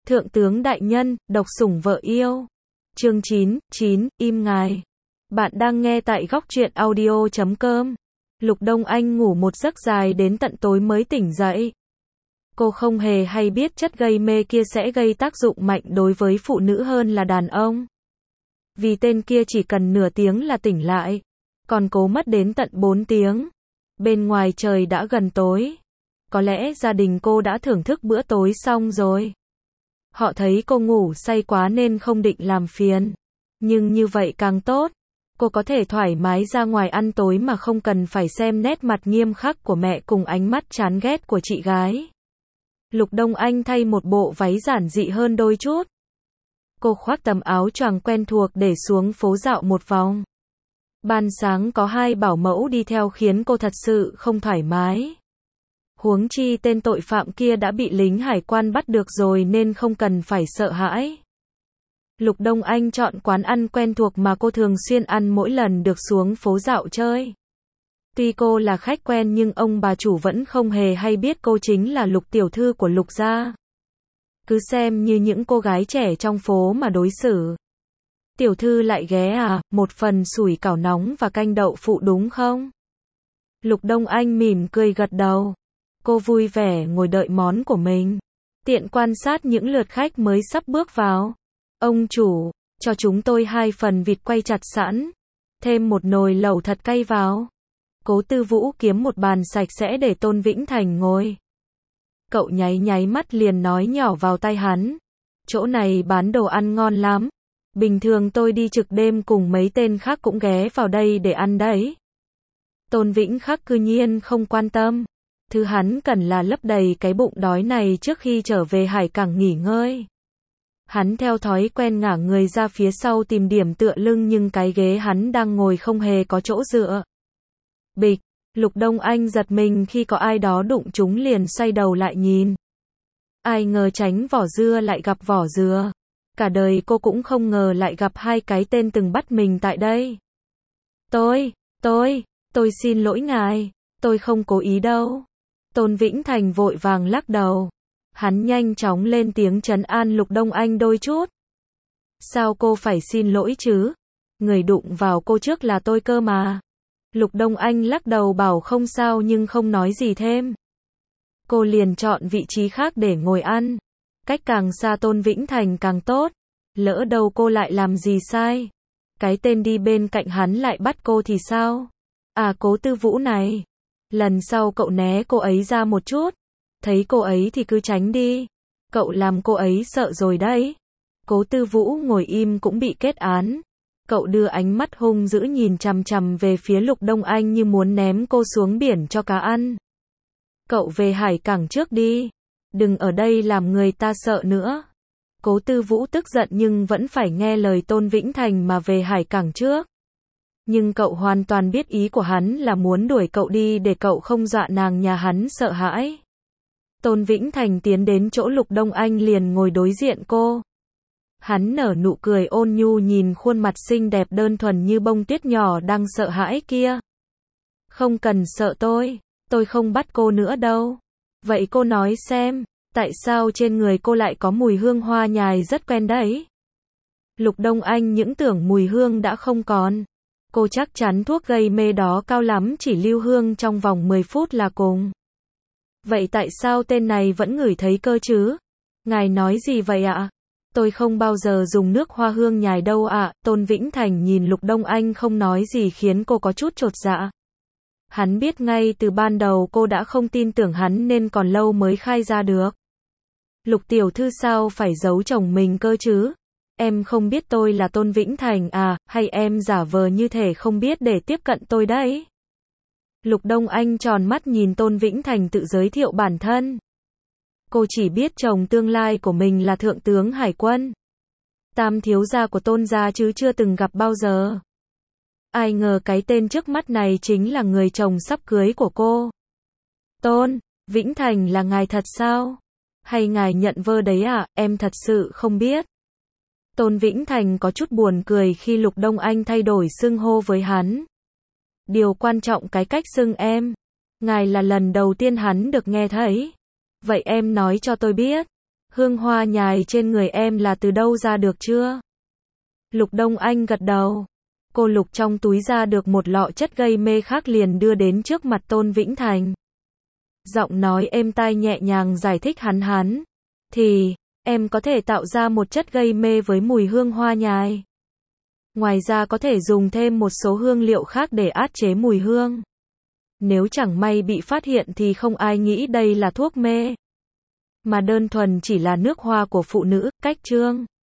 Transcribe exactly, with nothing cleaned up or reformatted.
Thượng tướng đại nhân, độc sủng vợ yêu. Chương chín, chín, im ngài. Bạn đang nghe tại góc truyện audio chấm com. Lục Đông Anh ngủ một giấc dài đến tận tối mới tỉnh dậy. Cô không hề hay biết chất gây mê kia sẽ gây tác dụng mạnh đối với phụ nữ hơn là đàn ông. Vì tên kia chỉ cần nửa tiếng là tỉnh lại, còn cố mất đến tận bốn tiếng. Bên ngoài trời đã gần tối. Có lẽ gia đình cô đã thưởng thức bữa tối xong rồi. Họ thấy cô ngủ say quá nên không định làm phiền. Nhưng như vậy càng tốt. Cô có thể thoải mái ra ngoài ăn tối mà không cần phải xem nét mặt nghiêm khắc của mẹ cùng ánh mắt chán ghét của chị gái. Lục Đông Anh thay một bộ váy giản dị hơn đôi chút. Cô khoác tấm áo choàng quen thuộc để xuống phố dạo một vòng. Ban sáng có hai bảo mẫu đi theo khiến cô thật sự không thoải mái. Huống chi tên tội phạm kia đã bị lính hải quan bắt được rồi nên không cần phải sợ hãi. Lục Đông Anh chọn quán ăn quen thuộc mà cô thường xuyên ăn mỗi lần được xuống phố dạo chơi. Tuy cô là khách quen nhưng ông bà chủ vẫn không hề hay biết cô chính là Lục tiểu thư của Lục gia. Cứ xem như những cô gái trẻ trong phố mà đối xử. Tiểu thư lại ghé à, một phần sủi cảo nóng và canh đậu phụ đúng không? Lục Đông Anh mỉm cười gật đầu. Cô vui vẻ ngồi đợi món của mình. Tiện quan sát những lượt khách mới sắp bước vào. Ông chủ, cho chúng tôi hai phần vịt quay chặt sẵn. Thêm một nồi lẩu thật cay vào. Cố Tư Vũ kiếm một bàn sạch sẽ để Tôn Vĩnh Thành ngồi. Cậu nháy nháy mắt liền nói nhỏ vào tai hắn. Chỗ này bán đồ ăn ngon lắm. Bình thường tôi đi trực đêm cùng mấy tên khác cũng ghé vào đây để ăn đấy. Tôn Vĩnh Khắc cư nhiên không quan tâm. Thứ hắn cần là lấp đầy cái bụng đói này trước khi trở về hải cảng nghỉ ngơi. Hắn theo thói quen ngả người ra phía sau tìm điểm tựa lưng nhưng cái ghế hắn đang ngồi không hề có chỗ dựa. Bịch, Lục Đông Anh giật mình khi có ai đó đụng chúng liền xoay đầu lại nhìn. Ai ngờ tránh vỏ dưa lại gặp vỏ dừa. Cả đời cô cũng không ngờ lại gặp hai cái tên từng bắt mình tại đây. Tôi, tôi, tôi xin lỗi ngài, tôi không cố ý đâu. Tôn Vĩnh Thành vội vàng lắc đầu. Hắn nhanh chóng lên tiếng trấn an Lục Đông Anh đôi chút. Sao cô phải xin lỗi chứ? Người đụng vào cô trước là tôi cơ mà. Lục Đông Anh lắc đầu bảo không sao nhưng không nói gì thêm. Cô liền chọn vị trí khác để ngồi ăn. Cách càng xa Tôn Vĩnh Thành càng tốt. Lỡ đâu cô lại làm gì sai. Cái tên đi bên cạnh hắn lại bắt cô thì sao? À Cố Tư Vũ này. Lần sau cậu né cô ấy ra một chút. Thấy cô ấy thì cứ tránh đi. Cậu làm cô ấy sợ rồi đấy. Cố Tư Vũ ngồi im cũng bị kết án. Cậu đưa ánh mắt hung dữ nhìn chằm chằm về phía Lục Đông Anh như muốn ném cô xuống biển cho cá ăn. Cậu về hải cảng trước đi. Đừng ở đây làm người ta sợ nữa. Cố Tư Vũ tức giận nhưng vẫn phải nghe lời Tôn Vĩnh Thành mà về hải cảng trước. Nhưng cậu hoàn toàn biết ý của hắn là muốn đuổi cậu đi để cậu không dọa nàng nhà hắn sợ hãi. Tôn Vĩnh Thành tiến đến chỗ Lục Đông Anh liền ngồi đối diện cô. Hắn nở nụ cười ôn nhu nhìn khuôn mặt xinh đẹp đơn thuần như bông tuyết nhỏ đang sợ hãi kia. Không cần sợ tôi, tôi không bắt cô nữa đâu. Vậy cô nói xem, tại sao trên người cô lại có mùi hương hoa nhài rất quen đấy? Lục Đông Anh những tưởng mùi hương đã không còn. Cô chắc chắn thuốc gây mê đó cao lắm chỉ lưu hương trong vòng mười phút là cùng. Vậy tại sao tên này vẫn ngửi thấy cơ chứ? Ngài nói gì vậy ạ? Tôi không bao giờ dùng nước hoa hương nhài đâu ạ. Tôn Vĩnh Thành nhìn Lục Đông Anh không nói gì khiến cô có chút chột dạ. Hắn biết ngay từ ban đầu cô đã không tin tưởng hắn nên còn lâu mới khai ra được. Lục tiểu thư sao phải giấu chồng mình cơ chứ? Em không biết tôi là Tôn Vĩnh Thành à, hay em giả vờ như thể không biết để tiếp cận tôi đấy? Lục Đông Anh tròn mắt nhìn Tôn Vĩnh Thành tự giới thiệu bản thân. Cô chỉ biết chồng tương lai của mình là thượng tướng hải quân. Tam thiếu gia của Tôn gia chứ chưa từng gặp bao giờ. Ai ngờ cái tên trước mắt này chính là người chồng sắp cưới của cô. Tôn Vĩnh Thành là ngài thật sao? Hay ngài nhận vơ đấy à, em thật sự không biết. Tôn Vĩnh Thành có chút buồn cười khi Lục Đông Anh thay đổi xưng hô với hắn. Điều quan trọng cái cách xưng em. Ngài là lần đầu tiên hắn được nghe thấy. Vậy em nói cho tôi biết. Hương hoa nhài trên người em là từ đâu ra được chưa? Lục Đông Anh gật đầu. Cô lục trong túi ra được một lọ chất gây mê khác liền đưa đến trước mặt Tôn Vĩnh Thành. Giọng nói êm tai nhẹ nhàng giải thích hắn hắn. Thì, em có thể tạo ra một chất gây mê với mùi hương hoa nhài. Ngoài ra có thể dùng thêm một số hương liệu khác để át chế mùi hương. Nếu chẳng may bị phát hiện thì không ai nghĩ đây là thuốc mê, mà đơn thuần chỉ là nước hoa của phụ nữ, cách chương.